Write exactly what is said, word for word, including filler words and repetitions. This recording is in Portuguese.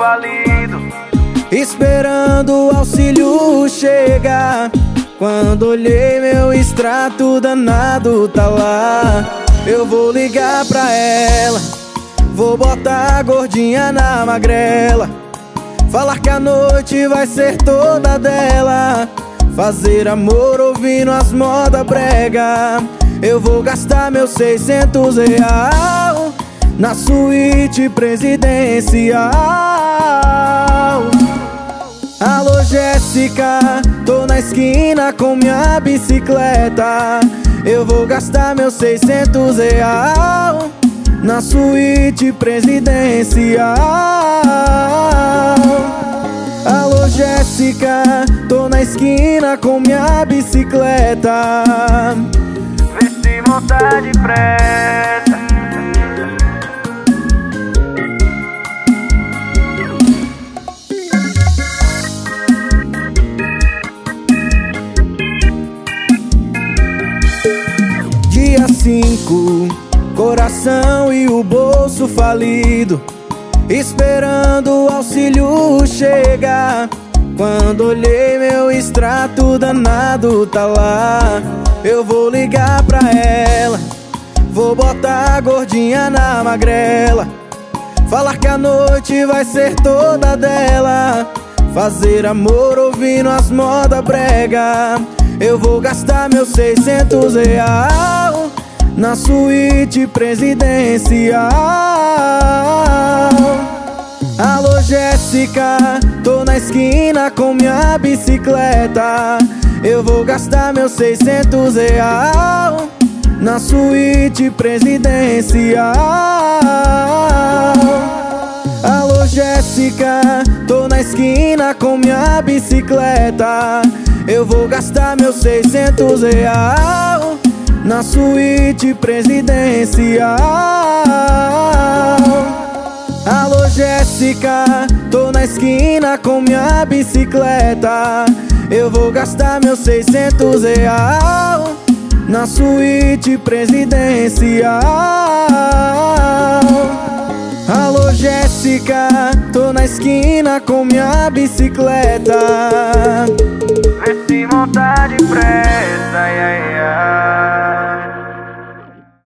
falido, esperando o auxílio chegar. Quando olhei meu extrato danado tá lá. Eu vou ligar pra ela, vou botar a gordinha na magrela, falar que a noite vai ser toda dela, fazer amor ouvindo as moda brega. Eu vou gastar meus seiscentos real na suíte presidencial. Alô Jéssica, tô na esquina com minha bicicleta. Eu vou gastar meus seiscentos real na suíte presidencial. Alô Jéssica, tô na esquina com minha bicicleta. vê se montar depressa. Dia cinco, coração e o bolso falido, esperando o auxílio chegar. Quando olhei meu extrato danado tá lá. Eu vou ligar pra ela, vou botar a gordinha na magrela, falar que a noite vai ser toda dela, fazer amor ouvindo as moda brega. Eu vou gastar meus seiscentos real na suíte presidencial. Alô Jéssica, tô na esquina com minha bicicleta. Eu vou gastar meus seiscentos real na suíte presidencial. Alô Jéssica, tô na esquina com minha bicicleta. Eu vou gastar meus seiscentos real na suíte presidencial. Alô Jéssica, tô na esquina com minha bicicleta. Eu vou gastar meus seiscentos real na suíte presidencial. Alô Jéssica, tô na esquina com minha bicicleta. Vê se montar depressa, ai, ai, ai.